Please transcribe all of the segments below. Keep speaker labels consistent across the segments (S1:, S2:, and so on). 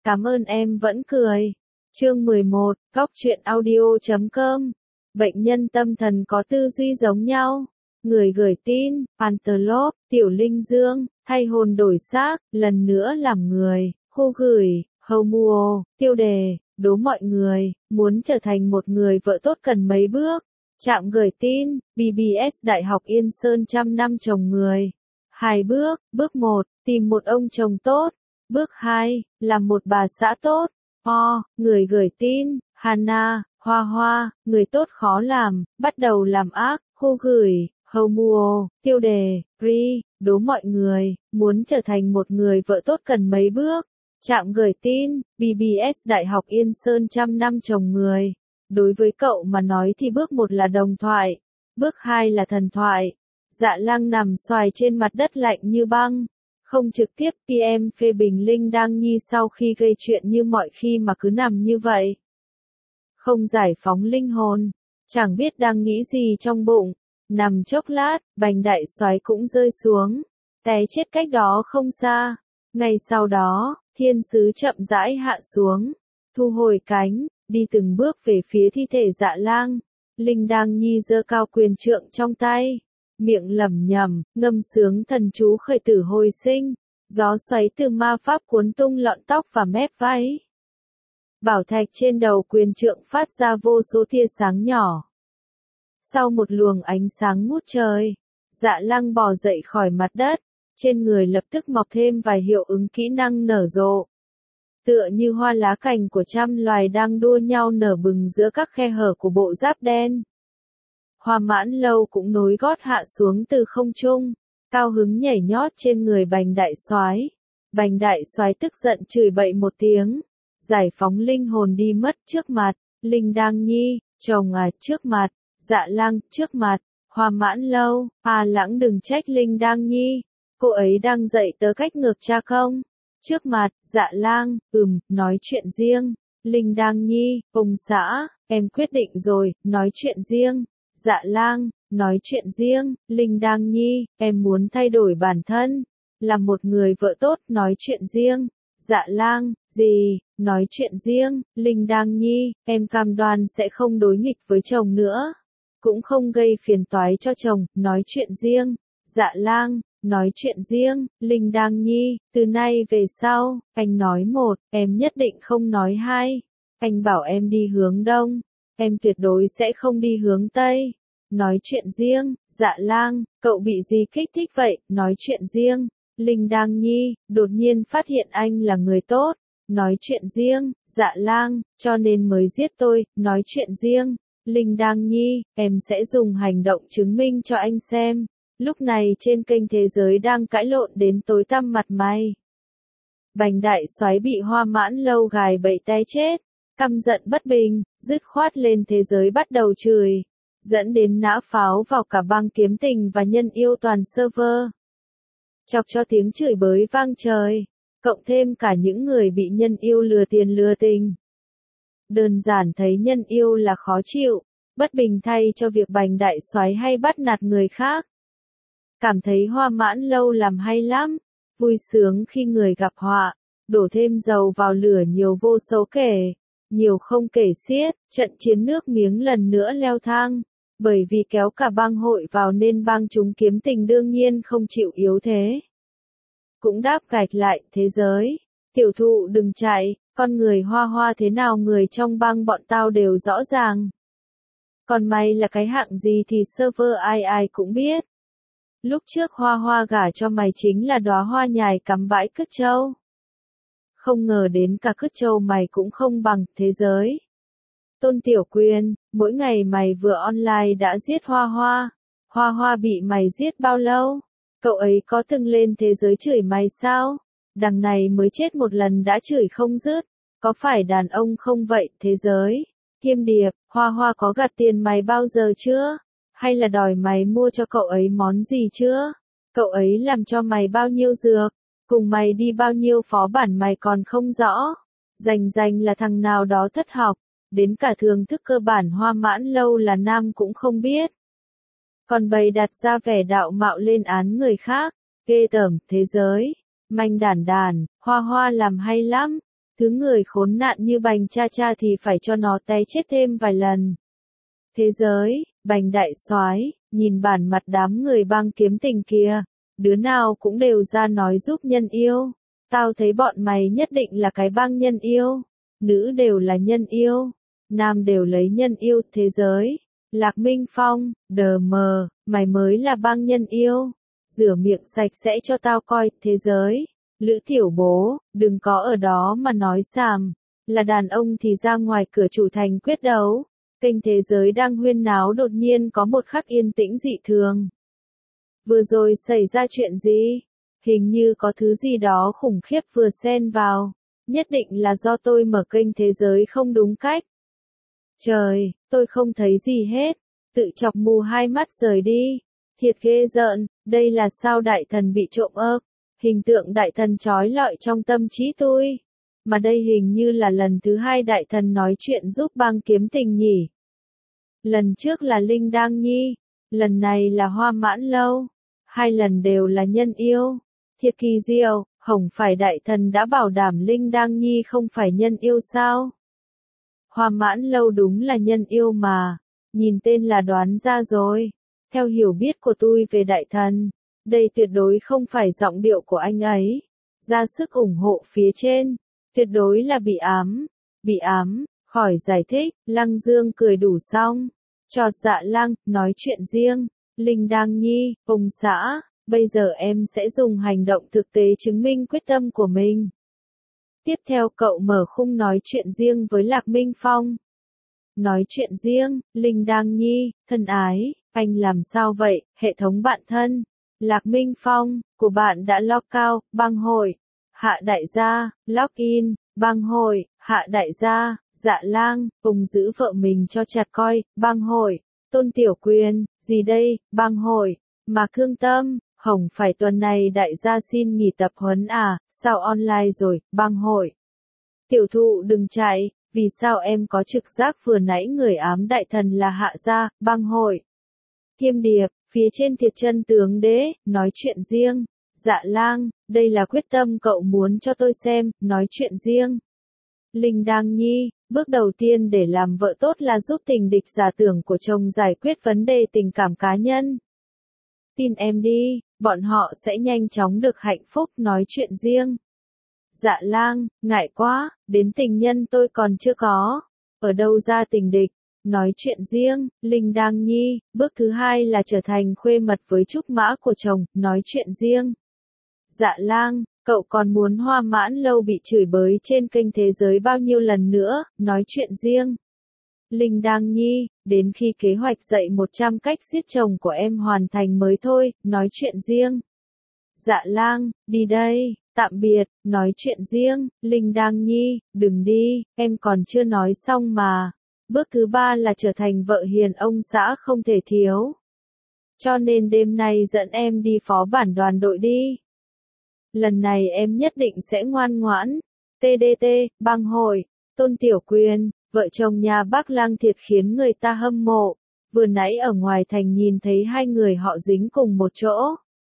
S1: Cảm ơn em vẫn cười. Chương 11, Góc truyện audio.com. Bệnh nhân tâm thần có tư duy giống nhau. Người gửi tin, Antelope, Tiểu Linh Dương, thay hồn đổi xác, lần nữa làm người. Khu gửi, Homuo, tiêu đề, đố mọi người, muốn trở thành một người vợ tốt cần mấy bước. Trạm gửi tin, BBS Đại học Yên Sơn trăm năm chồng người. 2 bước, bước 1, tìm một ông chồng tốt. Bước 2, làm một bà xã tốt. Người gửi tin, Hana, Hoa Hoa, người tốt khó làm, bắt đầu làm ác. Khu gửi, Homuo, tiêu đề, Pri, đố mọi người, muốn trở thành một người vợ tốt cần mấy bước. Trạm gửi tin, BBS Đại học Yên Sơn trăm năm chồng người. Đối với cậu mà nói thì bước 1 là đồng thoại, bước 2 là thần thoại. Dạ Lang nằm xoài trên mặt đất lạnh như băng. Không trực tiếp PM phê bình Linh Đăng Nhi sau khi gây chuyện như mọi khi mà cứ nằm như vậy. Không giải phóng linh hồn, chẳng biết đang nghĩ gì trong bụng. Nằm chốc lát, bành đại soái cũng rơi xuống, té chết cách đó không xa. Ngay sau đó, thiên sứ chậm rãi hạ xuống, thu hồi cánh, đi từng bước về phía thi thể Dạ Lang. Linh Đăng Nhi giơ cao quyền trượng trong tay, miệng lẩm nhẩm, ngâm sướng thần chú khởi tử hồi sinh. Gió xoáy từ ma pháp cuốn tung lọn tóc và mép váy. Bảo thạch trên đầu quyền trượng phát ra vô số tia sáng nhỏ. Sau một luồng ánh sáng ngút trời, Dạ Lang bò dậy khỏi mặt đất, trên người lập tức mọc thêm vài hiệu ứng kỹ năng nở rộ. Tựa như hoa lá cành của trăm loài đang đua nhau nở bừng giữa các khe hở của bộ giáp đen. Hoa Mãn Lâu cũng nối gót hạ xuống từ không trung, cao hứng nhảy nhót trên người Bành đại soái. Bành đại soái tức giận chửi bậy một tiếng, giải phóng linh hồn đi mất trước mặt. Linh Đăng Nhi, chồng trước mặt. Dạ Lang, trước mặt. Hoa Mãn Lâu, Lãng đừng trách Linh Đăng Nhi, cô ấy đang dạy tớ cách ngược cha không? Trước mặt. Dạ Lang, nói chuyện riêng. Linh Đăng Nhi, ông xã, em quyết định rồi, nói chuyện riêng. Dạ Lang, nói chuyện riêng. Linh Đăng Nhi, em muốn thay đổi bản thân, làm một người vợ tốt, nói chuyện riêng. Dạ Lang, gì, nói chuyện riêng. Linh Đăng Nhi, em cam đoan sẽ không đối nghịch với chồng nữa, cũng không gây phiền toái cho chồng, nói chuyện riêng. Dạ Lang, nói chuyện riêng. Linh Đăng Nhi, từ nay về sau, anh nói 1, em nhất định không nói 2. Anh bảo em đi hướng đông, em tuyệt đối sẽ không đi hướng tây. Nói chuyện riêng. Dạ Lang, cậu bị gì kích thích vậy? Nói chuyện riêng. Linh Đăng Nhi, đột nhiên phát hiện anh là người tốt. Nói chuyện riêng. Dạ Lang, cho nên mới giết tôi. Nói chuyện riêng. Linh Đăng Nhi, em sẽ dùng hành động chứng minh cho anh xem. Lúc này trên kênh Thế Giới đang cãi lộn đến tối tăm mặt mày. Bành đại soái bị Hoa Mãn Lâu gài bẫy té chết, căm giận bất bình, dứt khoát lên Thế Giới bắt đầu chửi, dẫn đến nã pháo vào cả băng kiếm tình và nhân yêu toàn server. Chọc cho tiếng chửi bới vang trời, cộng thêm cả những người bị nhân yêu lừa tiền lừa tình. Đơn giản thấy nhân yêu là khó chịu, bất bình thay cho việc Bành đại soái hay bắt nạt người khác. Cảm thấy Hoa Mãn Lâu làm hay lắm, vui sướng khi người gặp họa, đổ thêm dầu vào lửa nhiều vô số kể, nhiều không kể xiết. Trận chiến nước miếng lần nữa leo thang, bởi vì kéo cả bang hội vào nên bang chúng kiếm tình đương nhiên không chịu yếu thế. Cũng đáp gạch lại, Thế Giới, tiểu thụ đừng chạy, con người Hoa Hoa thế nào người trong bang bọn tao đều rõ ràng. Còn mày là cái hạng gì thì server ai ai cũng biết. Lúc trước Hoa Hoa gả cho mày chính là đóa hoa nhài cắm bãi cứt trâu. Không ngờ đến cả cứt trâu mày cũng không bằng. Thế Giới. Tôn Tiểu Quyên, mỗi ngày mày vừa online đã giết Hoa Hoa. Hoa Hoa bị mày giết bao lâu? Cậu ấy có từng lên Thế Giới chửi mày sao? Đằng này mới chết một lần đã chửi không dứt. Có phải đàn ông không vậy? Thế Giới. Kiêm Điệp, Hoa Hoa có gạt tiền mày bao giờ chưa? Hay là đòi mày mua cho cậu ấy món gì chưa? Cậu ấy làm cho mày bao nhiêu dược? Cùng mày đi bao nhiêu phó bản mày còn không rõ? Rành là thằng nào đó thất học, đến cả thường thức cơ bản Hoa Mãn Lâu là nam cũng không biết. Còn bày đặt ra vẻ đạo mạo lên án người khác, ghê tởm. Thế Giới. Manh đản, Hoa Hoa làm hay lắm, Thứ người khốn nạn như Bành cha cha thì phải cho nó té chết thêm vài lần. Thế giới, Bành đại soái, nhìn bản mặt đám người bang kiếm tình kia, đứa nào cũng đều ra nói giúp nhân yêu. Tao thấy bọn mày nhất định là cái bang nhân yêu, nữ đều là nhân yêu, nam đều lấy nhân yêu. Thế giới, Lạc Minh Phong, đờ mờ, mày mới là bang nhân yêu, rửa miệng sạch sẽ cho tao coi. Thế giới, Lữ Tiểu Bố, đừng có ở đó mà nói xàm, là đàn ông thì ra ngoài cửa chủ thành quyết đấu. Kênh Thế Giới đang huyên náo đột nhiên có một khắc yên tĩnh dị thường. Vừa rồi xảy ra chuyện gì? Hình như có thứ gì đó khủng khiếp vừa xen vào. Nhất định là do tôi mở kênh Thế Giới không đúng cách. Trời, tôi không thấy gì hết. Tự chọc mù hai mắt rời đi. Thiệt ghê rợn, đây là sao đại thần bị trộm ơ? Hình tượng đại thần trói lọi trong tâm trí tôi. Mà đây hình như là lần thứ hai đại thần nói chuyện giúp bang kiếm tình nhỉ. Lần trước là Linh Đang Nhi, lần này là Hoa Mãn Lâu. Hai lần đều là nhân yêu. Thiệt kỳ diệu, không phải đại thần đã bảo đảm Linh Đang Nhi không phải nhân yêu sao? Hoa Mãn Lâu đúng là nhân yêu mà, nhìn tên là đoán ra rồi. Theo hiểu biết của tôi về đại thần, đây tuyệt đối không phải giọng điệu của anh ấy. Ra sức ủng hộ phía trên, tuyệt đối là bị ám. Bị ám, khỏi giải thích. Lăng Dương cười đủ xong. Chọt Dạ Lang, nói chuyện riêng. Linh Đang Nhi, ông xã, bây giờ em sẽ dùng hành động thực tế chứng minh quyết tâm của mình. Tiếp theo cậu mở khung nói chuyện riêng với Lạc Minh Phong. Nói chuyện riêng, Linh Đang Nhi, thân ái, anh làm sao vậy, hệ thống bạn thân. Lạc Minh Phong, của bạn đã log out, bang hội. Hạ đại gia, login, bang hội, Hạ đại gia, Dạ Lang, cùng giữ vợ mình cho chặt coi, bang hội. Tôn Tiểu Quyền, gì đây, bang hội. Mà Cương Tâm, không phải tuần này đại gia xin nghỉ tập huấn à, sao online rồi, bang hội. Tiểu thụ đừng chạy, vì sao em có trực giác vừa nãy người ám đại thần là Hạ gia, bang hội. Thiêm Điệp, phía trên Thiệt Chân Tướng Đế, nói chuyện riêng. Dạ Lang, đây là quyết tâm cậu muốn cho tôi xem, nói chuyện riêng. Linh Đang Nhi, bước đầu tiên để làm vợ tốt là giúp tình địch giả tưởng của chồng giải quyết vấn đề tình cảm cá nhân. Tin em đi, bọn họ sẽ nhanh chóng được hạnh phúc. Nói chuyện riêng. Dạ Lang, ngại quá, đến tình nhân tôi còn chưa có. Ở đâu ra tình địch? Nói chuyện riêng. Linh Đang Nhi, bước thứ hai là trở thành khuê mật với trúc mã của chồng. Nói chuyện riêng. Dạ Lang, cậu còn muốn Hoa Mãn Lâu bị chửi bới trên kênh Thế Giới bao nhiêu lần nữa? Nói chuyện riêng. Linh Đang Nhi, đến khi kế hoạch dạy 100 cách giết chồng của em hoàn thành mới thôi. Nói chuyện riêng. Dạ Lang, đi đây, tạm biệt. Nói chuyện riêng. Linh Đang Nhi, đừng đi, em còn chưa nói xong mà. Bước thứ ba là trở thành vợ hiền ông xã không thể thiếu. Cho nên đêm nay dẫn em đi phó bản đoàn đội đi. Lần này em nhất định sẽ ngoan ngoãn. TDT, bang hội. Tôn Tiểu Quyền, vợ chồng nhà bác Lang thiệt khiến người ta hâm mộ. Vừa nãy ở ngoài thành nhìn thấy hai người họ dính cùng một chỗ.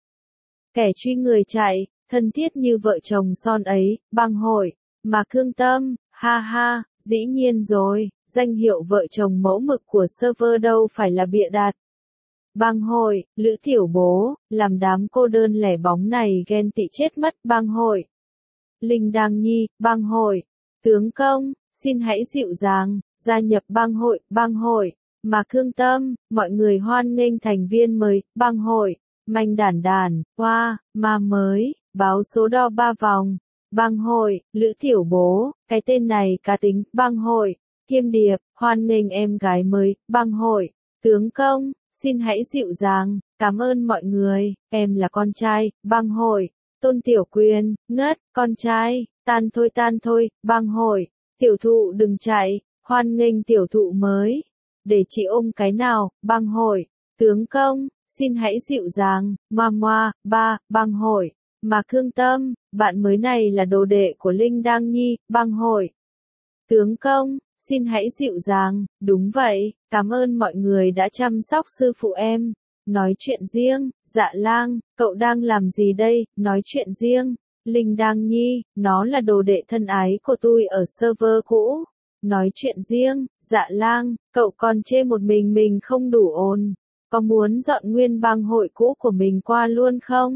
S1: Kẻ truy người chạy, thân thiết như vợ chồng son ấy, bang hội. Mà Cương Tâm, ha ha, dĩ nhiên rồi, danh hiệu vợ chồng mẫu mực của server đâu phải là bịa đặt. Bang hội, Lữ Tiểu Bố, làm đám cô đơn lẻ bóng này ghen tị chết mất. Bang hội. Linh Đang Nhi, bang hội. Tướng công, xin hãy dịu dàng, gia nhập bang hội. Bang hội. Mà Cương Tâm, mọi người hoan nghênh thành viên mới. Bang hội. Manh đản đản, hoa, ma mới, báo số đo 3 vòng. Bang hội, Lữ Tiểu Bố, cái tên này cá tính. Bang hội. Thiêm Điệp, hoan nghênh em gái mới. Bang hội. Tướng công, xin hãy dịu dàng, cảm ơn mọi người, em là con trai. Bang hội. Tôn Tiểu Quyền, ngất, con trai, tan thôi. Bang hội. Tiểu thụ đừng chạy, hoan nghênh tiểu thụ mới. Để chị ôm cái nào. Bang hội. Tướng công, xin hãy dịu dàng, moa, bang hội. Mà Cương Tâm, bạn mới này là đồ đệ của Linh Đang Nhi. Bang hội. Tướng công, xin hãy dịu dàng, đúng vậy, cảm ơn mọi người đã chăm sóc sư phụ em. Nói chuyện riêng. Dạ Lang, cậu đang làm gì đây? Nói chuyện riêng. Linh Đang Nhi, nó là đồ đệ thân ái của tôi ở server cũ. Nói chuyện riêng, Dạ Lang, cậu còn chê một mình không đủ ồn. Có muốn dọn nguyên bang hội cũ của mình qua luôn không?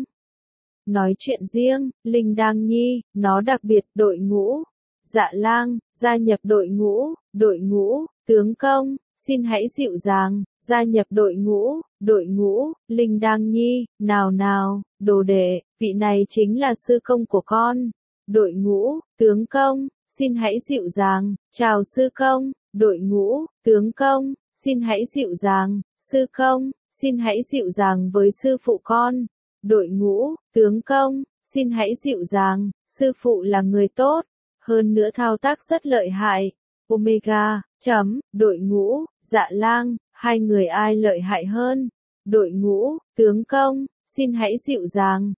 S1: Nói chuyện riêng, Linh Đang Nhi, nó đặc biệt đội ngũ. Dạ Lang, gia nhập đội ngũ, tướng công, xin hãy dịu dàng, gia nhập đội ngũ, Linh Đang Nhi, nào, đồ đệ, vị này chính là sư công của con. Đội ngũ, tướng công, xin hãy dịu dàng, chào sư công, đội ngũ, tướng công, xin hãy dịu dàng, sư công, xin hãy dịu dàng với sư phụ con. Đội ngũ, tướng công, xin hãy dịu dàng, sư phụ là người tốt, hơn nữa thao tác rất lợi hại. Omega, đội ngũ, Dạ Lang, hai người ai lợi hại hơn? Đội ngũ, tướng công, xin hãy dịu dàng,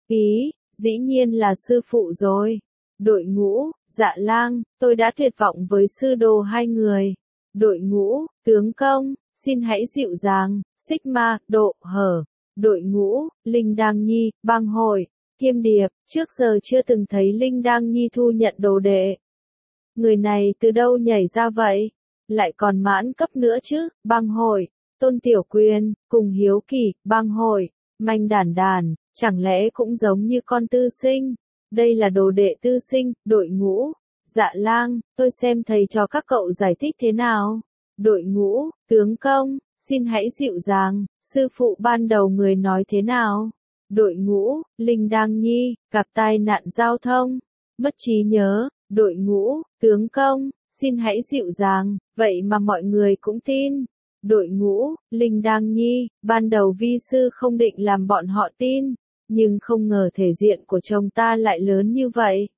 S1: dĩ nhiên là sư phụ rồi. Đội ngũ, Dạ Lang, tôi đã tuyệt vọng với sư đồ hai người. Đội ngũ, tướng công, xin hãy dịu dàng, Sigma, độ, hở. Đội ngũ, Linh Đang Nhi, bang hội, Kiêm Điệp, trước giờ chưa từng thấy Linh Đang Nhi thu nhận đồ đệ. Người này từ đâu nhảy ra vậy? Lại còn mãn cấp nữa chứ, bang hội, Tôn Tiểu Quyền, cùng Hiếu Kỳ, bang hội, Manh Đản, chẳng lẽ cũng giống như con tư sinh? Đây là đồ đệ tư sinh, đội ngũ, Dạ Lang, tôi xem thầy cho các cậu giải thích thế nào. Đội ngũ, tướng công, xin hãy dịu dàng, sư phụ ban đầu người nói thế nào? Đội ngũ, Linh Đang Nhi, gặp tai nạn giao thông, mất trí nhớ. Đội ngũ, tướng công, xin hãy dịu dàng, vậy mà mọi người cũng tin. Đội ngũ, Linh Đang Nhi, ban đầu vi sư không định làm bọn họ tin, nhưng không ngờ thể diện của chồng ta lại lớn như vậy.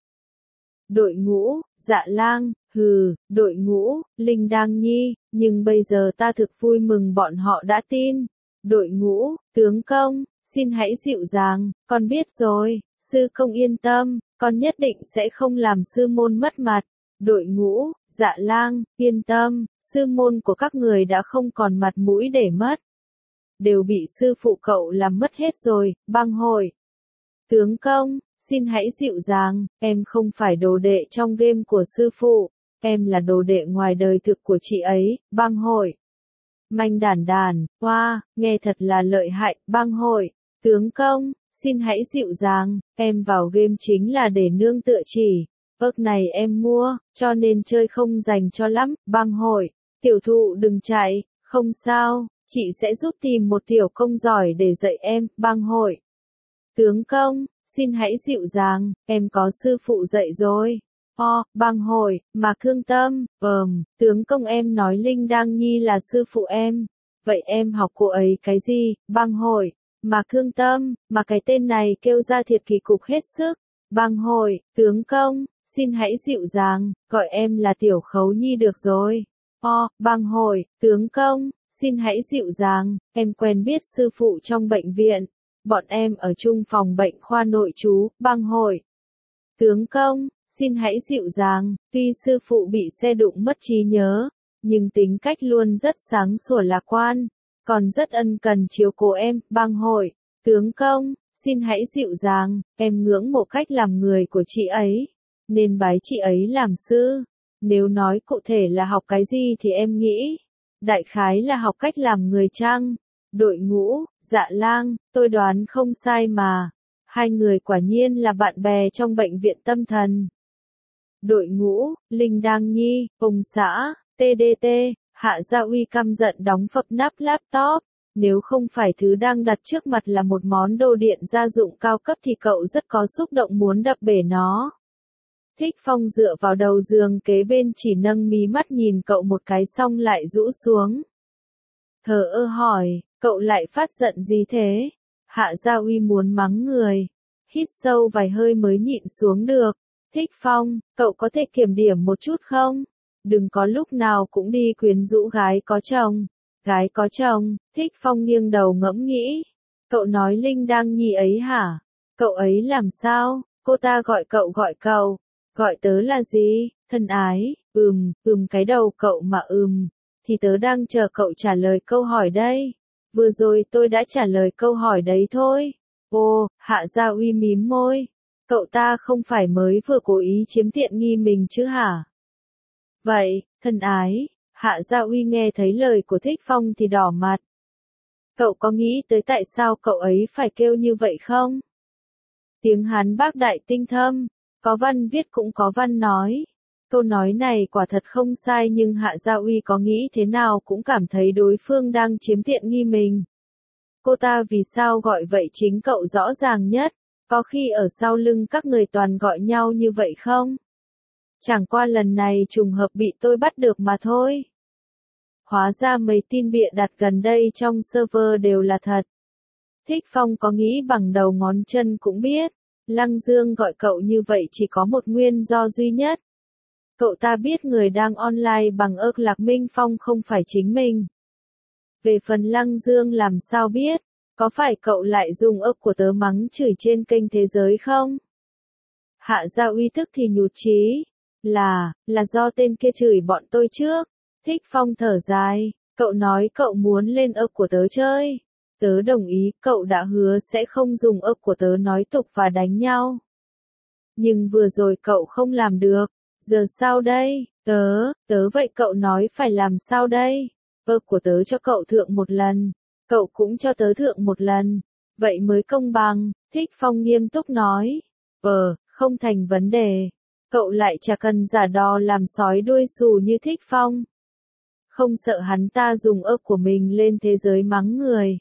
S1: Đội ngũ, Dạ Lang, đội ngũ, Linh Đang Nhi, nhưng bây giờ ta thực vui mừng bọn họ đã tin. Đội ngũ, tướng công, xin hãy dịu dàng, con biết rồi, sư công yên tâm, con nhất định sẽ không làm sư môn mất mặt. Đội ngũ, Dạ Lang, yên tâm, sư môn của các người đã không còn mặt mũi để mất. Đều bị sư phụ cậu làm mất hết rồi, bang hội. Tướng công, xin hãy dịu dàng, em không phải đồ đệ trong game của sư phụ, em là đồ đệ ngoài đời thực của chị ấy, bang hội. Manh Đản, wow, nghe thật là lợi hại, bang hội. Tướng công, xin hãy dịu dàng, em vào game chính là để nương tựa chỉ. Ớt này em mua, cho nên chơi không dành cho lắm, bang hội. Tiểu thụ đừng chạy, không sao, chị sẽ giúp tìm một tiểu công giỏi để dạy em, bang hội. Tướng công, xin hãy dịu dàng, em có sư phụ dạy rồi. Bang hội, Mạc Thương Tâm, tướng công em nói Linh Đang Nhi là sư phụ em. Vậy em học cô ấy cái gì, bang hội? Mạc Thương Tâm, mà cái tên này kêu ra thiệt kỳ cục hết sức. Bang hội, tướng công, xin hãy dịu dàng, gọi em là Tiểu Khấu Nhi được rồi. Bang hội, tướng công, xin hãy dịu dàng, em quen biết sư phụ trong bệnh viện. Bọn em ở chung phòng bệnh khoa nội trú, bang hội. Tướng công, xin hãy dịu dàng, tuy sư phụ bị xe đụng mất trí nhớ, nhưng tính cách luôn rất sáng sủa lạc quan, còn rất ân cần chiếu cố em, bang hội. Tướng công, xin hãy dịu dàng, em ngưỡng mộ cách làm người của chị ấy, nên bái chị ấy làm sư. Nếu nói cụ thể là học cái gì thì em nghĩ, đại khái là học cách làm người chăng? Đội ngũ, Dạ Lang, tôi đoán không sai mà. Hai người quả nhiên là bạn bè trong bệnh viện tâm thần. Đội ngũ, Linh Đang Nhi, ông xã, TDT, Hạ Gia Uy căm giận đóng phập nắp laptop. Nếu không phải thứ đang đặt trước mặt là một món đồ điện gia dụng cao cấp thì cậu rất có xúc động muốn đập bể nó. Thích Phong dựa vào đầu giường kế bên chỉ nâng mí mắt nhìn cậu một cái xong lại rũ xuống. Thờ ơ hỏi, cậu lại phát giận gì thế? Hạ Gia Uy muốn mắng người. Hít sâu vài hơi mới nhịn xuống được. Thích Phong, cậu có thể kiểm điểm một chút không? Đừng có lúc nào cũng đi quyến rũ gái có chồng. Gái có chồng, Thích Phong nghiêng đầu ngẫm nghĩ. Cậu nói Linh Đang Nhi ấy hả? Cậu ấy làm sao? Cô ta gọi cậu. Gọi tớ là gì? Thân ái, cái đầu cậu mà thì tớ đang chờ cậu trả lời câu hỏi đây. Vừa rồi tôi đã trả lời câu hỏi đấy thôi. Hạ Gia Uy mím môi. Cậu ta không phải mới vừa cố ý chiếm tiện nghi mình chứ hả? Vậy, thân ái, Hạ Gia Uy nghe thấy lời của Thích Phong thì đỏ mặt. Cậu có nghĩ tới tại sao cậu ấy phải kêu như vậy không? Tiếng Hán bác đại tinh thâm, có văn viết cũng có văn nói. Câu nói này quả thật không sai nhưng Hạ Gia Uy có nghĩ thế nào cũng cảm thấy đối phương đang chiếm tiện nghi mình. Cô ta vì sao gọi vậy chính cậu rõ ràng nhất, có khi ở sau lưng các người toàn gọi nhau như vậy không? Chẳng qua lần này trùng hợp bị tôi bắt được mà thôi. Hóa ra mấy tin bịa đặt gần đây trong server đều là thật. Thích Phong có nghĩ bằng đầu ngón chân cũng biết, Lăng Dương gọi cậu như vậy chỉ có một nguyên do duy nhất. Cậu ta biết người đang online bằng ức Lạc Minh Phong không phải chính mình. Về phần Lăng Dương làm sao biết, có phải cậu lại dùng ức của tớ mắng chửi trên kênh thế giới không? Hạ Gia Uy tức thì nhụt chí, là do tên kia chửi bọn tôi trước. Thích Phong thở dài, cậu nói cậu muốn lên ức của tớ chơi. Tớ đồng ý, cậu đã hứa sẽ không dùng ức của tớ nói tục và đánh nhau. Nhưng vừa rồi cậu không làm được, giờ sao đây? Tớ vậy cậu nói phải làm sao đây? Ức của tớ cho cậu thượng một lần, cậu cũng cho tớ thượng một lần, vậy mới công bằng, Thích Phong nghiêm túc nói. Không thành vấn đề, cậu lại chả cần giả đò làm sói đuôi xù như Thích Phong. Không sợ hắn ta dùng ức của mình lên thế giới mắng người.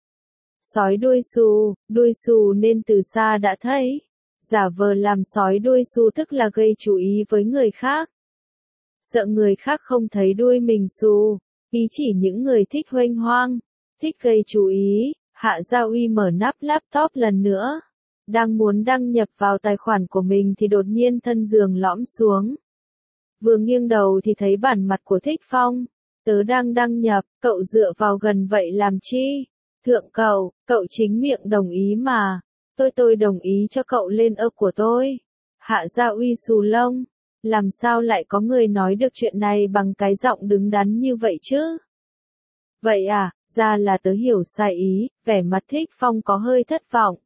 S1: Sói đuôi xù nên từ xa đã thấy. Giả vờ làm sói đuôi xù tức là gây chú ý với người khác. Sợ người khác không thấy đuôi mình xù, ý chỉ những người thích huênh hoang, thích gây chú ý. Hạ Gia Uy mở nắp laptop lần nữa. Đang muốn đăng nhập vào tài khoản của mình thì đột nhiên thân giường lõm xuống. Vừa nghiêng đầu thì thấy bản mặt của Thích Phong. Tớ đang đăng nhập, cậu dựa vào gần vậy làm chi? Thượng cậu chính miệng đồng ý mà. Tôi đồng ý cho cậu lên ức của tôi. Hạ Gia Uy xù lông. Làm sao lại có người nói được chuyện này bằng cái giọng đứng đắn như vậy chứ? Vậy à, ra là tớ hiểu sai ý, vẻ mặt Thích Phong có hơi thất vọng.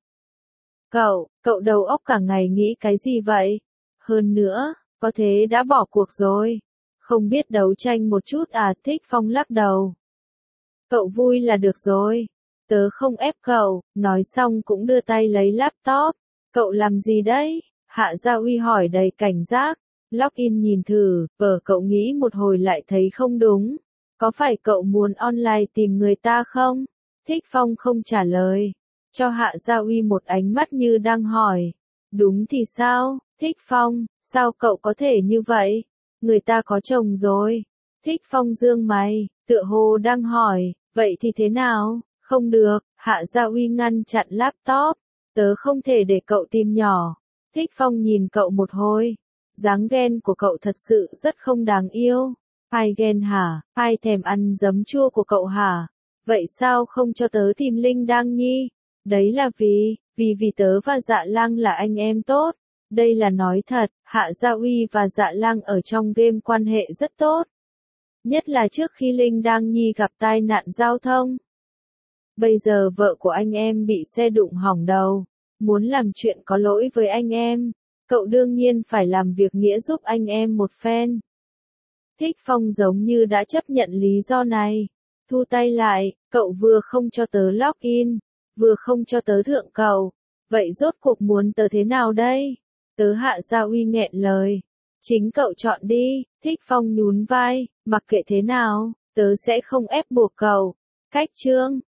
S1: Cậu đầu óc cả ngày nghĩ cái gì vậy? Hơn nữa, có thế đã bỏ cuộc rồi. Không biết đấu tranh một chút à? Thích Phong lắc đầu. Cậu vui là được rồi. Tớ không ép cậu, nói xong cũng đưa tay lấy laptop. Cậu làm gì đấy? Hạ Gia Uy hỏi đầy cảnh giác. Login nhìn thử, cậu nghĩ một hồi lại thấy không đúng. Có phải cậu muốn online tìm người ta không? Thích Phong không trả lời. Cho Hạ Gia Uy một ánh mắt như đang hỏi. Đúng thì sao? Thích Phong, sao cậu có thể như vậy? Người ta có chồng rồi. Thích Phong giương mày, tựa hồ đang hỏi, vậy thì thế nào? Không được, Hạ Gia Uy ngăn chặn laptop. Tớ không thể để cậu tìm nhỏ. Thích Phong nhìn cậu một hồi. Dáng ghen của cậu thật sự rất không đáng yêu. Ai ghen hả? Ai thèm ăn giấm chua của cậu hả? Vậy sao không cho tớ tìm Linh Đăng Nhi? Đấy là vì tớ và Dạ Lang là anh em tốt. Đây là nói thật, Hạ Gia Uy và Dạ Lang ở trong game quan hệ rất tốt. Nhất là trước khi Linh Đăng Nhi gặp tai nạn giao thông. Bây giờ vợ của anh em bị xe đụng hỏng đầu. Muốn làm chuyện có lỗi với anh em. Cậu đương nhiên phải làm việc nghĩa giúp anh em một phen. Thích Phong giống như đã chấp nhận lý do này. Thu tay lại, cậu vừa không cho tớ login, vừa không cho tớ thượng cậu. Vậy rốt cuộc muốn tớ thế nào đây? Tớ Hạ Gia Uy nghẹn lời. Chính cậu chọn đi, Thích Phong nhún vai, mặc kệ thế nào, tớ sẽ không ép buộc cậu. Cách chương